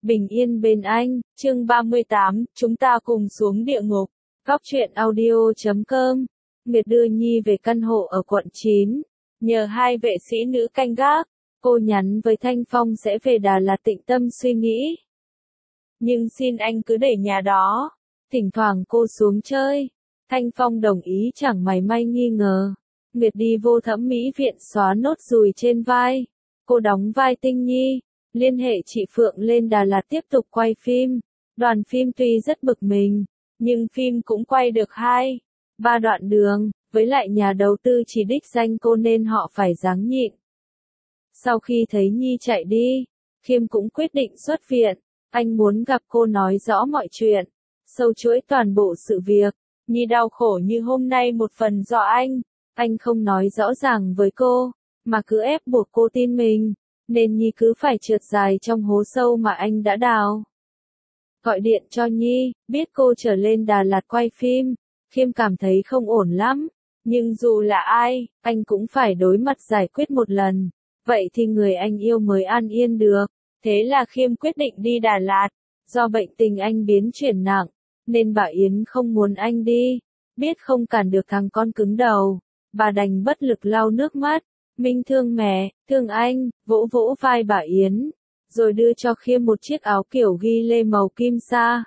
Bình yên bên anh, chương 38, chúng ta cùng xuống địa ngục. Góc truyện audio.com. Nguyệt đưa Nhi về căn hộ ở quận 9. Nhờ hai vệ sĩ nữ canh gác, cô nhắn với Thanh Phong sẽ về Đà Lạt tĩnh tâm suy nghĩ. Nhưng xin anh cứ để nhà đó. Thỉnh thoảng cô xuống chơi. Thanh Phong đồng ý chẳng mảy may nghi ngờ. Nguyệt đi vô thẩm mỹ viện xóa nốt ruồi trên vai. Cô đóng vai Tinh Nhi. Liên hệ chị Phượng lên Đà Lạt tiếp tục quay phim. Đoàn phim tuy rất bực mình, nhưng phim cũng quay được 2-3 đoạn đường, với lại nhà đầu tư chỉ đích danh cô nên họ phải ráng nhịn. Sau khi thấy Nhi chạy đi, Khiêm cũng quyết định xuất viện. Anh muốn gặp cô nói rõ mọi chuyện, sâu chuỗi toàn bộ sự việc. Nhi đau khổ như hôm nay một phần do anh không nói rõ ràng với cô, mà cứ ép buộc cô tin mình. Nên Nhi cứ phải trượt dài trong hố sâu mà anh đã đào. Gọi điện cho Nhi, biết cô trở lên Đà Lạt quay phim, Khiêm cảm thấy không ổn lắm. Nhưng dù là ai, anh cũng phải đối mặt giải quyết một lần. Vậy thì người anh yêu mới an yên được. Thế là Khiêm quyết định đi Đà Lạt. Do bệnh tình anh biến chuyển nặng, nên bà Yến không muốn anh đi. Biết không cản được thằng con cứng đầu, bà đành bất lực lau nước mắt. Minh thương mẹ, thương anh, vỗ vỗ vai bà Yến, rồi đưa cho Khiêm một chiếc áo kiểu ghi lê màu kim sa.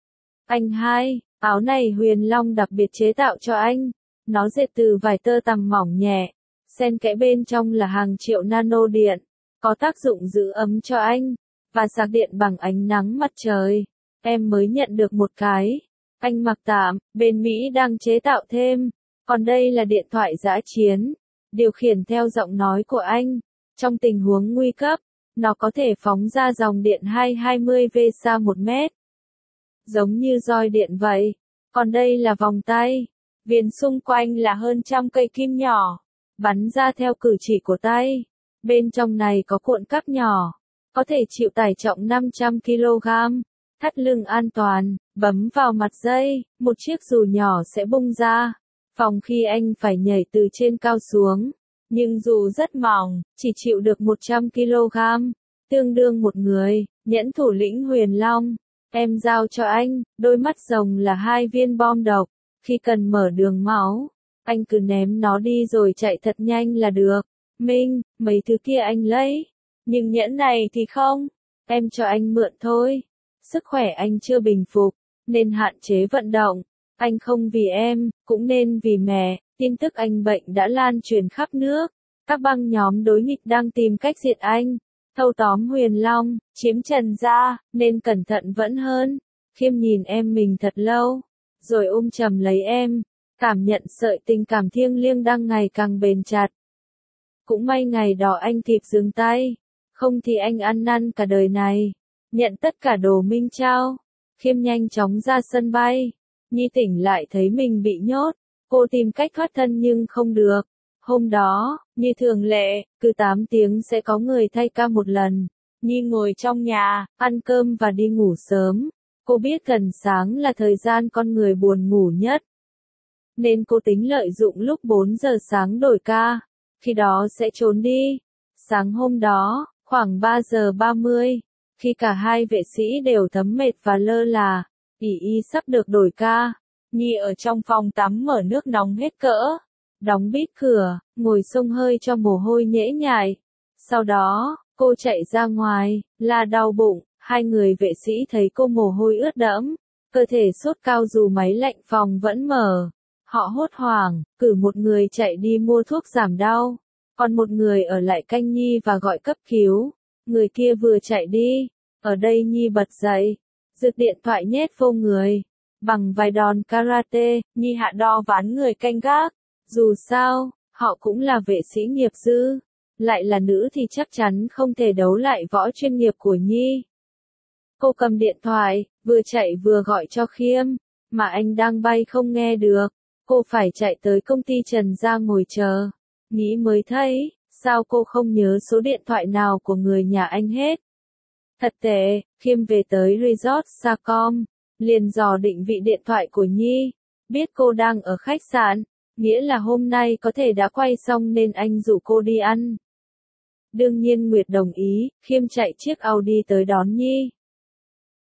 Anh hai, áo này Huyền Long đặc biệt chế tạo cho anh. Nó dệt từ vải tơ tằm mỏng nhẹ, xen kẽ bên trong là hàng triệu nano điện, có tác dụng giữ ấm cho anh, và sạc điện bằng ánh nắng mặt trời. Em mới nhận được một cái. Anh mặc tạm, bên Mỹ đang chế tạo thêm. Còn đây là điện thoại dã chiến. Điều khiển theo giọng nói của anh. Trong tình huống nguy cấp, nó có thể phóng ra dòng điện 220V xa 1 mét. Giống như roi điện vậy. Còn đây là vòng tay. Viền xung quanh là hơn 100 cây kim nhỏ, bắn ra theo cử chỉ của tay. Bên trong này có cuộn cáp nhỏ, có thể chịu tải trọng 500 kg. Thắt lưng an toàn, bấm vào mặt dây, một chiếc dù nhỏ sẽ bung ra. Phòng khi anh phải nhảy từ trên cao xuống. Nhưng dù rất mỏng, chỉ chịu được 100 kg, tương đương một người. Nhẫn thủ lĩnh Huyền Long. Em giao cho anh, đôi mắt rồng là 2 viên bom độc. Khi cần mở đường máu, anh cứ ném nó đi rồi chạy thật nhanh là được. Minh, mấy thứ kia anh lấy. Nhưng nhẫn này thì không. Em cho anh mượn thôi. Sức khỏe anh chưa bình phục, nên hạn chế vận động. Anh không vì em, cũng nên vì mẹ. Tin tức anh bệnh đã lan truyền khắp nước. Các băng nhóm đối nghịch đang tìm cách diệt anh. Thâu tóm Huyền Long, chiếm Trần gia, nên cẩn thận vẫn hơn. Khiêm nhìn em mình thật lâu, rồi ôm chầm lấy em. Cảm nhận sợi tình cảm thiêng liêng đang ngày càng bền chặt. Cũng may ngày đó anh kịp dừng tay. Không thì anh ăn năn cả đời này. Nhận tất cả đồ Minh trao. Khiêm nhanh chóng ra sân bay. Nhi tỉnh lại thấy mình bị nhốt. Cô tìm cách thoát thân nhưng không được. Hôm đó, như thường lệ, cứ 8 tiếng sẽ có người thay ca một lần. Nhi ngồi trong nhà, ăn cơm và đi ngủ sớm. Cô biết gần sáng là thời gian con người buồn ngủ nhất. Nên cô tính lợi dụng lúc 4 giờ sáng đổi ca. Khi đó sẽ trốn đi. Sáng hôm đó, khoảng 3 giờ 30, khi cả hai vệ sĩ đều thấm mệt và lơ là, y sắp được đổi ca. Nhi ở trong phòng tắm mở nước nóng hết cỡ. Đóng bít cửa, ngồi xông hơi cho mồ hôi nhễ nhại. Sau đó, cô chạy ra ngoài, là đau bụng. Hai người vệ sĩ thấy cô mồ hôi ướt đẫm, cơ thể sốt cao dù máy lạnh phòng vẫn mở. Họ hốt hoảng, cử một người chạy đi mua thuốc giảm đau, còn một người ở lại canh Nhi và gọi cấp cứu. Người kia vừa chạy đi, ở đây Nhi bật dậy, giật điện thoại nhét vô người. Bằng vài đòn karate, Nhi hạ đo ván người canh gác. Dù sao, họ cũng là vệ sĩ nghiệp dư, lại là nữ thì chắc chắn không thể đấu lại võ chuyên nghiệp của Nhi. Cô cầm điện thoại, vừa chạy vừa gọi cho Khiêm, mà anh đang bay không nghe được. Cô phải chạy tới công ty Trần gia ngồi chờ. Nghĩ mới thấy, sao cô không nhớ số điện thoại nào của người nhà anh hết. Thật tệ, Khiêm về tới resort Sacom, liền dò định vị điện thoại của Nhi. Biết cô đang ở khách sạn, nghĩa là hôm nay có thể đã quay xong nên anh rủ cô đi ăn. Đương nhiên Nguyệt đồng ý, Khiêm chạy chiếc Audi tới đón Nhi.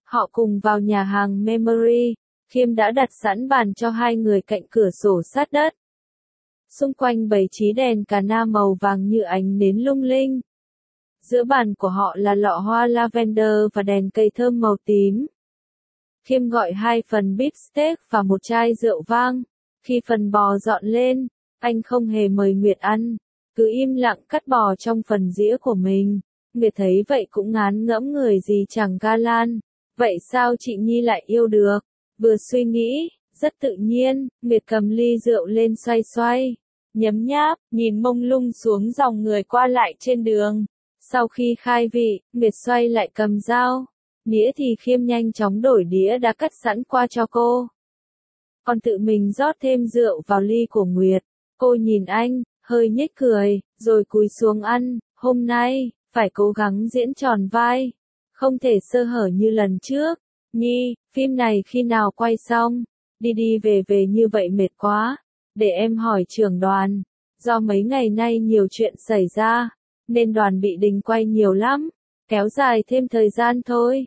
Họ cùng vào nhà hàng Memory, Khiêm đã đặt sẵn bàn cho hai người cạnh cửa sổ sát đất. Xung quanh bày trí đèn cà na màu vàng như ánh nến lung linh. Giữa bàn của họ là lọ hoa lavender và đèn cây thơm màu tím. Khiêm gọi 2 phần beef steak và một chai rượu vang. Khi phần bò dọn lên, anh không hề mời Nguyệt ăn, cứ im lặng cắt bò trong phần dĩa của mình. Nguyệt thấy vậy cũng ngán ngẫm người gì chẳng ga lan. Vậy sao chị Nhi lại yêu được? Vừa suy nghĩ, rất tự nhiên, Nguyệt cầm ly rượu lên xoay xoay, nhấm nháp, nhìn mông lung xuống dòng người qua lại trên đường. Sau khi khai vị, Nguyệt xoay lại cầm dao. Đĩa thì Khiêm nhanh chóng đổi đĩa đã cắt sẵn qua cho cô. Còn tự mình rót thêm rượu vào ly của Nguyệt. Cô nhìn anh, hơi nhếch cười, rồi cúi xuống ăn. Hôm nay, phải cố gắng diễn tròn vai. Không thể sơ hở như lần trước. Nhi, phim này khi nào quay xong? Đi đi về về như vậy mệt quá. Để em hỏi trưởng đoàn. Do mấy ngày nay nhiều chuyện xảy ra, nên đoàn bị đình quay nhiều lắm. Kéo dài thêm thời gian thôi.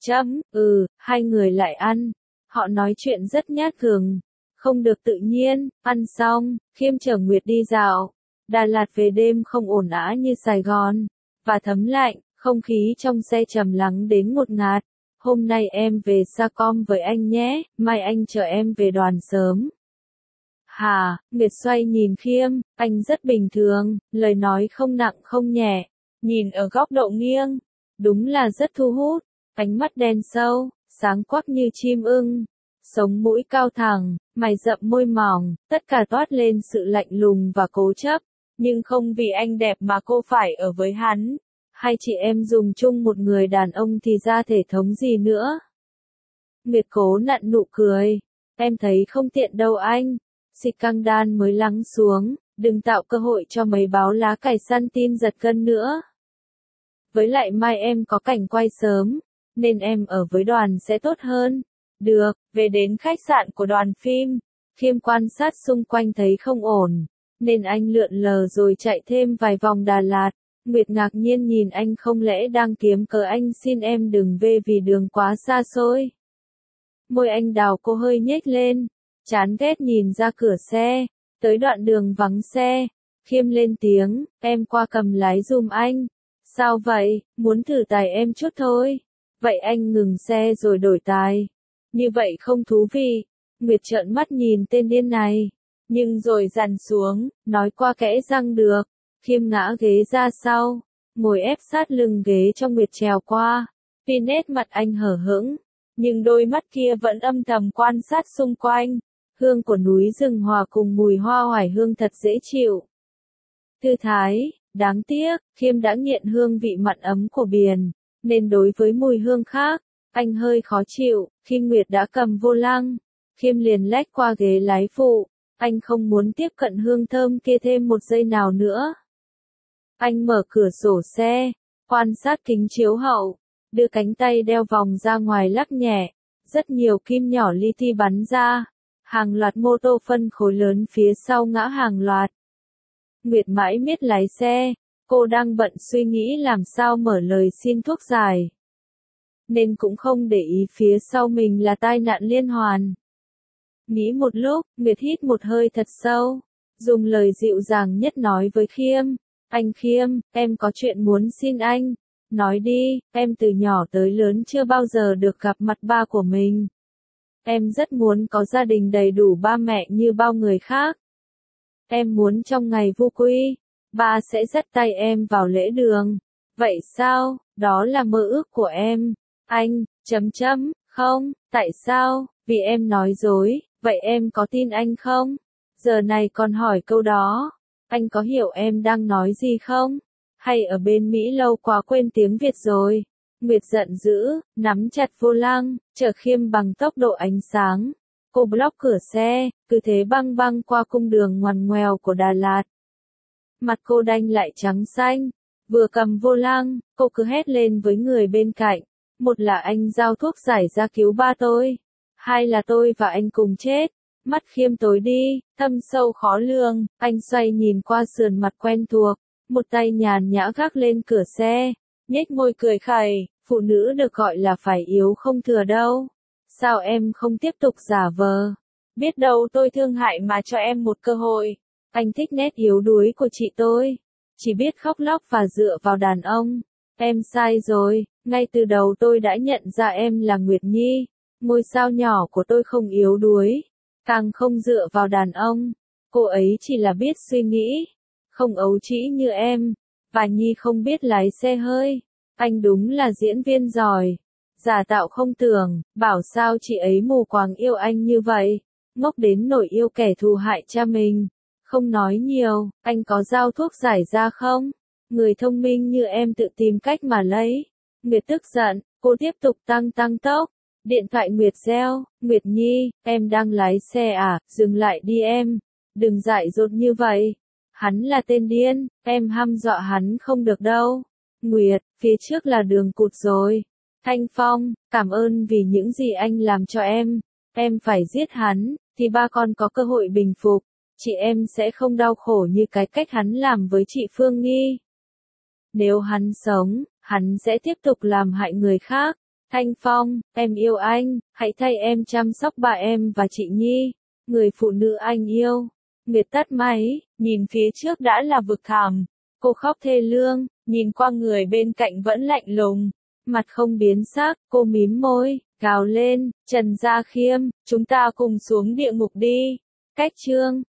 Hai người lại ăn. Họ nói chuyện rất nhát gừng. Không được tự nhiên. Ăn xong, Khiêm chở Nguyệt đi dạo. Đà Lạt về đêm không ồn ào như Sài Gòn. Và thấm lạnh, không khí trong xe trầm lắng đến ngột ngạt. Hôm nay em về Sacom với anh nhé, mai anh chở em về đoàn sớm. Hả, Nguyệt xoay nhìn Khiêm, anh rất bình thường, lời nói không nặng không nhẹ. Nhìn ở góc độ nghiêng, đúng là rất thu hút. Ánh mắt đen sâu, sáng quắc như chim ưng. Sống mũi cao thẳng, mày rậm môi mỏng, tất cả toát lên sự lạnh lùng và cố chấp. Nhưng không vì anh đẹp mà cô phải ở với hắn. Hai chị em dùng chung một người đàn ông thì ra thể thống gì nữa. Nguyệt cố nặn nụ cười. Em thấy không tiện đâu anh. Xịt căng đan mới lắng xuống, đừng tạo cơ hội cho mấy báo lá cải săn tin giật gân nữa. Với lại mai em có cảnh quay sớm, nên em ở với đoàn sẽ tốt hơn. Được, về đến khách sạn của đoàn phim, Khiêm quan sát xung quanh thấy không ổn, nên anh lượn lờ rồi chạy thêm vài vòng Đà Lạt. Nguyệt ngạc nhiên nhìn anh, không lẽ đang kiếm cớ anh xin em đừng về vì đường quá xa xôi. Môi anh đào cô hơi nhếch lên, chán ghét nhìn ra cửa xe, tới đoạn đường vắng xe. Khiêm lên tiếng, em qua cầm lái giùm anh. Sao vậy, muốn thử tài em chút thôi. Vậy anh ngừng xe rồi đổi tài. Như vậy không thú vị. Nguyệt trợn mắt nhìn tên điên này, nhưng rồi dằn xuống, nói qua kẽ răng được. Khiêm ngã ghế ra sau, ngồi ép sát lưng ghế cho Nguyệt trèo qua. Tuy nét mặt anh hở hững, nhưng đôi mắt kia vẫn âm thầm quan sát xung quanh. Hương của núi rừng hòa cùng mùi hoa oải hương thật dễ chịu. Thư thái, đáng tiếc, Khiêm đã nghiện hương vị mặn ấm của biển, nên đối với mùi hương khác, anh hơi khó chịu. Khi Nguyệt đã cầm vô lăng, Khiêm liền lách qua ghế lái phụ. Anh không muốn tiếp cận hương thơm kia thêm một giây nào nữa. Anh mở cửa sổ xe, quan sát kính chiếu hậu, đưa cánh tay đeo vòng ra ngoài lắc nhẹ. Rất nhiều kim nhỏ li ti bắn ra. Hàng loạt mô tô phân khối lớn phía sau ngã hàng loạt. Nguyệt mãi miết lái xe, cô đang bận suy nghĩ làm sao mở lời xin thuốc giải. Nên cũng không để ý phía sau mình là tai nạn liên hoàn. Nghĩ một lúc, Nguyệt hít một hơi thật sâu, dùng lời dịu dàng nhất nói với Khiêm. Anh Khiêm, em có chuyện muốn xin anh. Nói đi, em từ nhỏ tới lớn chưa bao giờ được gặp mặt ba của mình. Em rất muốn có gia đình đầy đủ ba mẹ như bao người khác. Em muốn trong ngày vu quy, ba sẽ dắt tay em vào lễ đường. Vậy sao, đó là mơ ước của em. Anh, không, tại sao, vì em nói dối, vậy em có tin anh không? Giờ này còn hỏi câu đó, anh có hiểu em đang nói gì không? Hay ở bên Mỹ lâu quá quên tiếng Việt rồi? Nguyệt giận dữ, nắm chặt vô lăng, chở Khiêm bằng tốc độ ánh sáng. Cô block cửa xe, cứ thế băng băng qua cung đường ngoằn ngoèo của Đà Lạt. Mặt cô đanh lại trắng xanh, vừa cầm vô lăng, cô cứ hét lên với người bên cạnh. Một là anh giao thuốc giải ra cứu ba tôi. Hai là tôi và anh cùng chết. Mắt Khiêm tối đi, thâm sâu khó lường, anh xoay nhìn qua sườn mặt quen thuộc. Một tay nhàn nhã gác lên cửa xe, nhếch môi cười khẩy, Phụ nữ được gọi là phải yếu không thừa đâu. Sao em không tiếp tục giả vờ? Biết đâu tôi thương hại mà cho em một cơ hội. Anh thích nét yếu đuối của chị tôi. Chỉ biết khóc lóc và dựa vào đàn ông. Em sai rồi, ngay từ đầu tôi đã nhận ra em là Nguyệt Nhi. Ngôi sao nhỏ của tôi không yếu đuối, càng không dựa vào đàn ông. Cô ấy chỉ là biết suy nghĩ, không ấu trĩ như em. Và Nhi không biết lái xe hơi. Anh đúng là diễn viên giỏi. Giả tạo không tưởng, bảo sao chị ấy mù quáng yêu anh như vậy. Ngốc đến nỗi yêu kẻ thù hại cha mình. Không nói nhiều, anh có giao thuốc giải ra không? Người thông minh như em tự tìm cách mà lấy. Nguyệt tức giận, cô tiếp tục tăng tốc. Điện thoại Nguyệt reo, Nguyệt Nhi, em đang lái xe à, dừng lại đi em. Đừng dại dột như vậy. Hắn là tên điên, em hăm dọa hắn không được đâu. Nguyệt, phía trước là đường cụt rồi. Thanh Phong, cảm ơn vì những gì anh làm cho em. Em phải giết hắn, thì ba con có cơ hội bình phục. Chị em sẽ không đau khổ như cái cách hắn làm với chị Phương Nghi. Nếu hắn sống, hắn sẽ tiếp tục làm hại người khác. Thanh Phong, em yêu anh, hãy thay em chăm sóc bà em và chị Nhi, người phụ nữ anh yêu. Nguyệt tắt máy, nhìn phía trước đã là vực thẳm. Cô khóc thê lương, nhìn qua người bên cạnh vẫn lạnh lùng. Mặt không biến sắc, cô mím môi, gào lên, Trần Gia Khiêm, chúng ta cùng xuống địa ngục đi. Cách chương